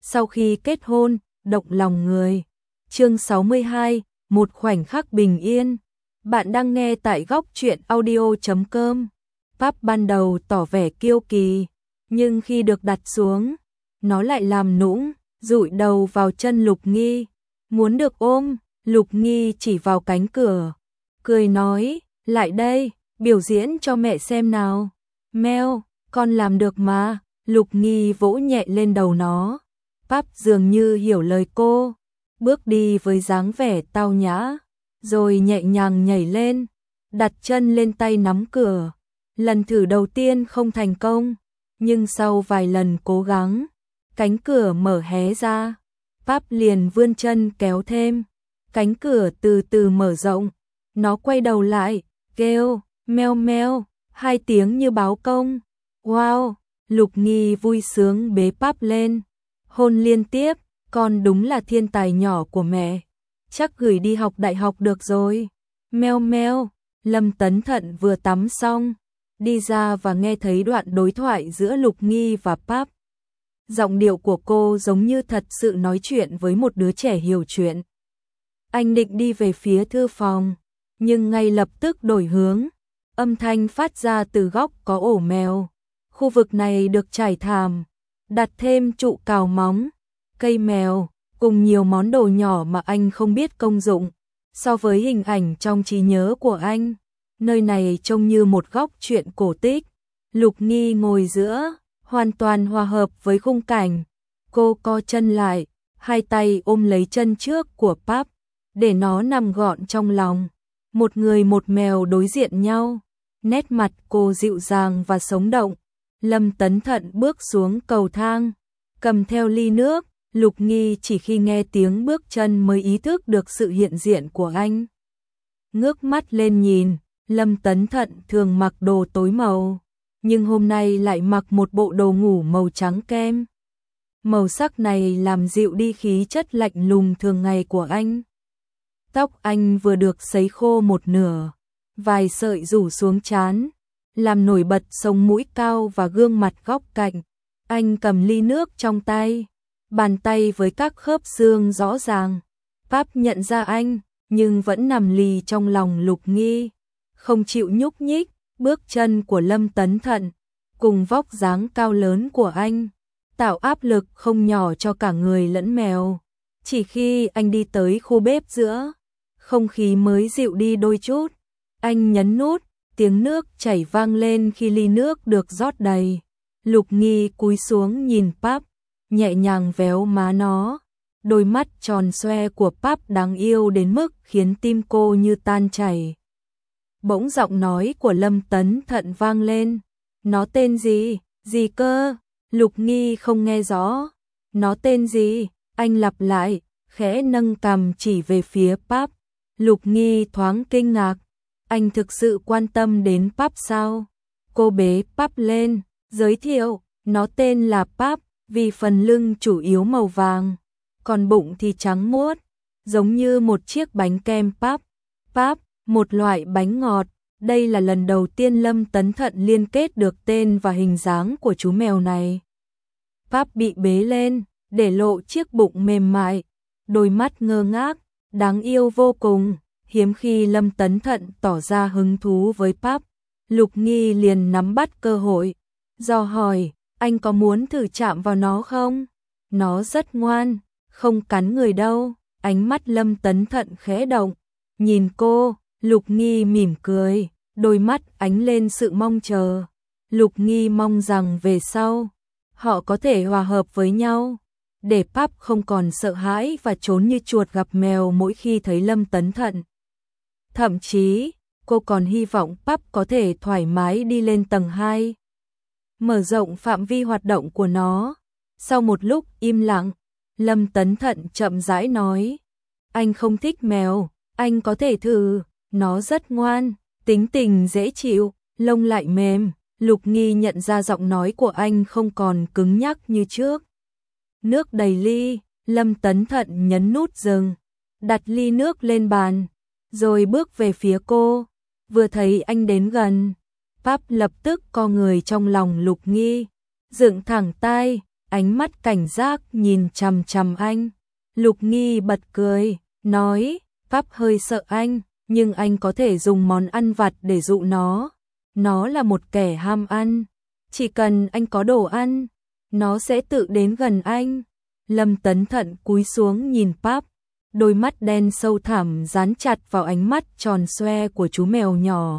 sau khi kết hôn, động lòng người. Chương 62, một khoảnh khắc bình yên. Bạn đang nghe tại góc truyện audio.com. Pap ban đầu tỏ vẻ kiêu kỳ, nhưng khi được đặt xuống, nó lại làm nũng, dụi đầu vào chân Lục Nghi, muốn được ôm. Lục Nghi chỉ vào cánh cửa, cười nói, lại đây, biểu diễn cho mẹ xem nào. Mèo, con làm được mà. Lục Nghi vỗ nhẹ lên đầu nó. Pap dường như hiểu lời cô, bước đi với dáng vẻ tao nhã, rồi nhẹ nhàng nhảy lên, đặt chân lên tay nắm cửa. Lần thử đầu tiên không thành công, nhưng sau vài lần cố gắng, cánh cửa mở hé ra. Pap liền vươn chân kéo thêm, cánh cửa từ từ mở rộng. Nó quay đầu lại, kêu, meo meo, 2 tiếng như báo công. Wow, Lục Nghi vui sướng bế Pap lên, hôn liên tiếp, con đúng là thiên tài nhỏ của mẹ, chắc gửi đi học đại học được rồi. Meo meo. Lâm Tấn Thận vừa tắm xong, đi ra và nghe thấy đoạn đối thoại giữa Lục Nghi và Pap. Giọng điệu của cô giống như thật sự nói chuyện với một đứa trẻ hiểu chuyện. Anh định đi về phía thư phòng, nhưng ngay lập tức đổi hướng. Âm thanh phát ra từ góc có ổ mèo. Khu vực này được trải thảm, đặt thêm trụ cào móng, cây mèo, cùng nhiều món đồ nhỏ mà anh không biết công dụng. So với hình ảnh trong trí nhớ của anh, nơi này trông như một góc truyện cổ tích. Lục Nghi ngồi giữa, hoàn toàn hòa hợp với khung cảnh. Cô co chân lại, 2 tay ôm lấy chân trước của Pap, để nó nằm gọn trong lòng. Một người một mèo đối diện nhau, nét mặt cô dịu dàng và sống động. Lâm Tấn Thận bước xuống cầu thang, cầm theo ly nước. Lục Nghi chỉ khi nghe tiếng bước chân mới ý thức được sự hiện diện của anh. Ngước mắt lên nhìn, Lâm Tấn Thận thường mặc đồ tối màu, nhưng hôm nay lại mặc một bộ đồ ngủ màu trắng kem. Màu sắc này làm dịu đi khí chất lạnh lùng thường ngày của anh. Tóc anh vừa được sấy khô một nửa, vài sợi rủ xuống trán, làm nổi bật sống mũi cao và gương mặt góc cạnh. Anh cầm ly nước trong tay, bàn tay với các khớp xương rõ ràng. Pap nhận ra anh, nhưng vẫn nằm lì trong lòng Lục Nghi, không chịu nhúc nhích. Bước chân của Lâm Tấn Thận, cùng vóc dáng cao lớn của anh, tạo áp lực không nhỏ cho cả người lẫn mèo. Chỉ khi anh đi tới khu bếp giữa, không khí mới dịu đi đôi chút. Anh nhấn nút, tiếng nước chảy vang lên khi ly nước được rót đầy. Lục Nghi cúi xuống nhìn Pap, nhẹ nhàng véo má nó. Đôi mắt tròn xoe của Pap đáng yêu đến mức khiến tim cô như tan chảy. Bỗng giọng nói của Lâm Tấn Thận vang lên. Nó tên gì? Gì cơ? Lục Nghi không nghe rõ. Nó tên gì? Anh lặp lại, khẽ nâng cằm chỉ về phía Pap. Lục Nghi thoáng kinh ngạc. Anh thực sự quan tâm đến Pap sao? Cô bế Pap lên, giới thiệu, nó tên là Pap, vì phần lưng chủ yếu màu vàng, còn bụng thì trắng muốt, giống như một chiếc bánh kem Pap. Pap, một loại bánh ngọt. Đây là lần đầu tiên Lâm Tấn Thận liên kết được tên và hình dáng của chú mèo này. Pap bị bế lên, để lộ chiếc bụng mềm mại, đôi mắt ngơ ngác, đáng yêu vô cùng. Hiếm khi Lâm Tấn Thận tỏ ra hứng thú với Pap, Lục Nghi liền nắm bắt cơ hội, dò hỏi, anh có muốn thử chạm vào nó không? Nó rất ngoan, không cắn người đâu. Ánh mắt Lâm Tấn Thận khẽ động, nhìn cô. Lục Nghi mỉm cười, đôi mắt ánh lên sự mong chờ. Lục Nghi mong rằng về sau, họ có thể hòa hợp với nhau, để Pap không còn sợ hãi và trốn như chuột gặp mèo mỗi khi thấy Lâm Tấn Thận. Thậm chí, cô còn hy vọng Pap có thể thoải mái đi lên tầng 2, mở rộng phạm vi hoạt động của nó. Sau một lúc im lặng, Lâm Tấn Thận chậm rãi nói, anh không thích mèo, anh có thể thử. Nó rất ngoan, tính tình dễ chịu, lông lại mềm. Lục Nghi nhận ra giọng nói của anh không còn cứng nhắc như trước. Nước đầy ly, Lâm Tấn Thận nhấn nút dừng, đặt ly nước lên bàn, rồi bước về phía cô. Vừa thấy anh đến gần, Pap lập tức co người trong lòng Lục Nghi, dựng thẳng tai, ánh mắt cảnh giác nhìn chằm chằm anh. Lục Nghi bật cười, nói, Pháp hơi sợ anh, nhưng anh có thể dùng món ăn vặt để dụ nó. Nó là một kẻ ham ăn, chỉ cần anh có đồ ăn, nó sẽ tự đến gần anh. Lâm Tấn Thận cúi xuống nhìn Pháp, đôi mắt đen sâu thẳm dán chặt vào ánh mắt tròn xoe của chú mèo nhỏ.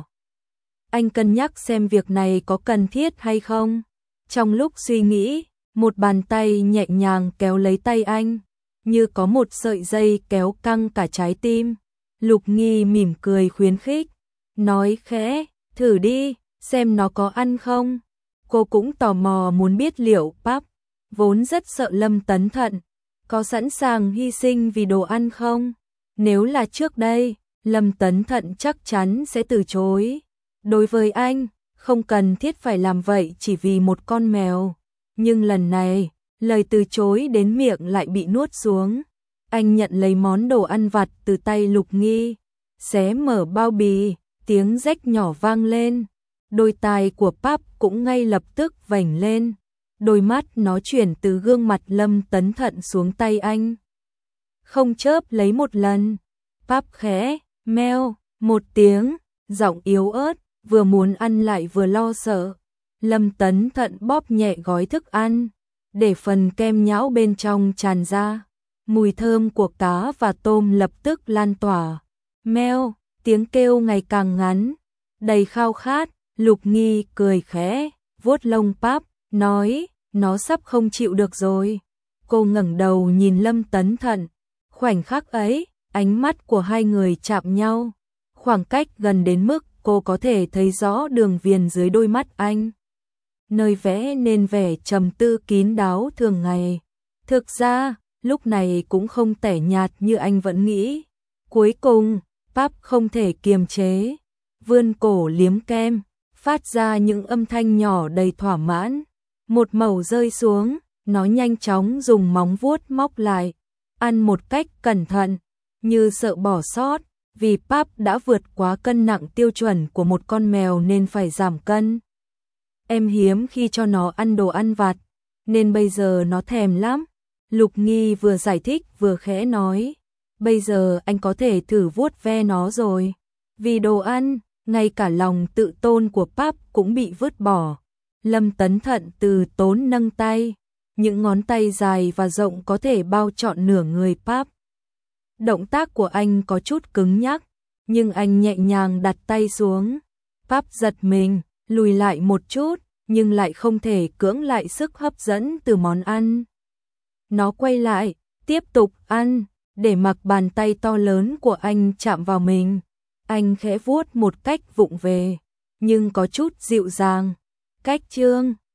Anh cân nhắc xem việc này có cần thiết hay không. Trong lúc suy nghĩ, một bàn tay nhẹ nhàng kéo lấy tay anh, như có một sợi dây kéo căng cả trái tim. Lục Nghi mỉm cười khuyến khích, nói khẽ, thử đi, xem nó có ăn không. Cô cũng tò mò muốn biết liệu Pháp, vốn rất sợ Lâm Tấn Thận, có sẵn sàng hy sinh vì đồ ăn không? Nếu là trước đây, Lâm Tấn Thận chắc chắn sẽ từ chối. Đối với anh, không cần thiết phải làm vậy chỉ vì một con mèo. Nhưng lần này, lời từ chối đến miệng lại bị nuốt xuống. Anh nhận lấy món đồ ăn vặt từ tay Lục Nghi, xé mở bao bì, tiếng rách nhỏ vang lên. Đôi tai của Pháp cũng ngay lập tức vểnh lên. Đôi mắt nó chuyển từ gương mặt Lâm Tấn Thận xuống tay anh. Không chớp lấy một lần. Pháp khẽ, meo, một tiếng, giọng yếu ớt, vừa muốn ăn lại vừa lo sợ. Lâm Tấn Thận bóp nhẹ gói thức ăn, để phần kem nhão bên trong tràn ra. Mùi thơm của cá và tôm lập tức lan tỏa. Meo, tiếng kêu ngày càng ngắn, đầy khao khát. Lục Nghi cười khẽ, vuốt lông Pháp, nói, nó sắp không chịu được rồi. Cô ngẩng đầu nhìn Lâm Tấn Thận. Khoảnh khắc ấy, ánh mắt của hai người chạm nhau. Khoảng cách gần đến mức cô có thể thấy rõ đường viền dưới đôi mắt anh, nơi vẽ nên vẻ trầm tư kín đáo thường ngày. Thực ra, lúc này cũng không tẻ nhạt như anh vẫn nghĩ. Cuối cùng, Pháp không thể kiềm chế, vươn cổ liếm kem, phát ra những âm thanh nhỏ đầy thỏa mãn. Một mẩu rơi xuống, nó nhanh chóng dùng móng vuốt móc lại, ăn một cách cẩn thận, như sợ bỏ sót, vì Pháp đã vượt quá cân nặng tiêu chuẩn của một con mèo nên phải giảm cân. Em hiếm khi cho nó ăn đồ ăn vặt, nên bây giờ nó thèm lắm. Lục Nghi vừa giải thích vừa khẽ nói, bây giờ anh có thể thử vuốt ve nó rồi. Vì đồ ăn, ngay cả lòng tự tôn của Pháp cũng bị vứt bỏ. Lâm Tấn Thận từ tốn nâng tay, những ngón tay dài và rộng có thể bao trọn nửa người Pháp. Động tác của anh có chút cứng nhắc, nhưng anh nhẹ nhàng đặt tay xuống. Pháp giật mình, lùi lại một chút, nhưng lại không thể cưỡng lại sức hấp dẫn từ món ăn. Nó quay lại, tiếp tục ăn, để mặc bàn tay to lớn của anh chạm vào mình. Anh khẽ vuốt một cách vụng về, nhưng có chút dịu dàng. Cách chương